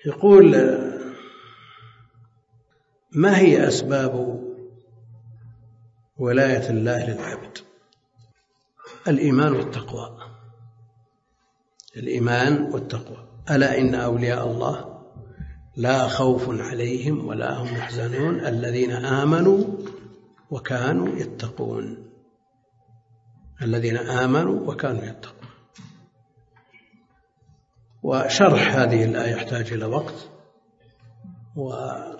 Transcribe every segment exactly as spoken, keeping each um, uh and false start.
يقول: ما هي أسباب ولاية الله للعبد؟ الإيمان والتقوى. الإيمان والتقوى. ألا إن أولياء الله لا خوف عليهم ولا هم يحزنون الذين آمنوا وكانوا يتقون. الذين آمنوا وكانوا يتقون. وشرح هذه الآية يحتاج إلى وقت، ولي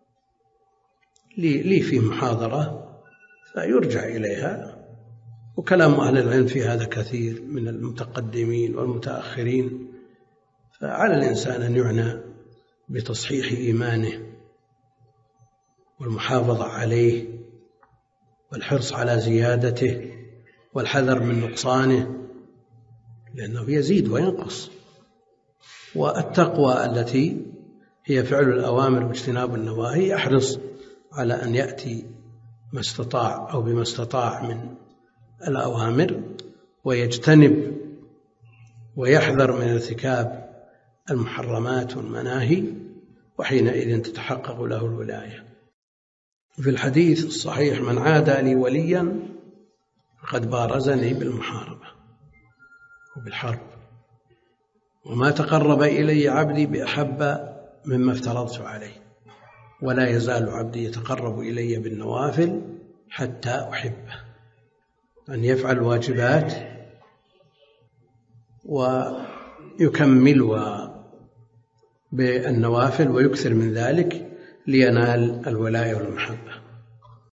لي في محاضرة فيرجع إليها، وكلام أهل العلم في هذا كثير من المتقدمين والمتأخرين. فعلى الإنسان أن يعنى بتصحيح إيمانه والمحافظة عليه والحرص على زيادته والحذر من نقصانه، لأنه يزيد وينقص. والتقوى التي هي فعل الأوامر واجتناب النواهي يحرص على أن يأتي ما استطاع أو بما استطاع من الأوامر، ويجتنب ويحذر من ارتكاب المحرمات والمناهي، وحينئذ تتحقق له الولاية. في الحديث الصحيح: من عادى لي وليا فقد بارزني بالمحاربة وبالحرب، وما تقرب إلي عبدي بأحب مما افترضت عليه، ولا يزال عبدي يتقرب إلي بالنوافل حتى أحبه. أن يفعل الواجبات ويكملها بالنوافل ويكثر من ذلك لينال الولاية والمحبة.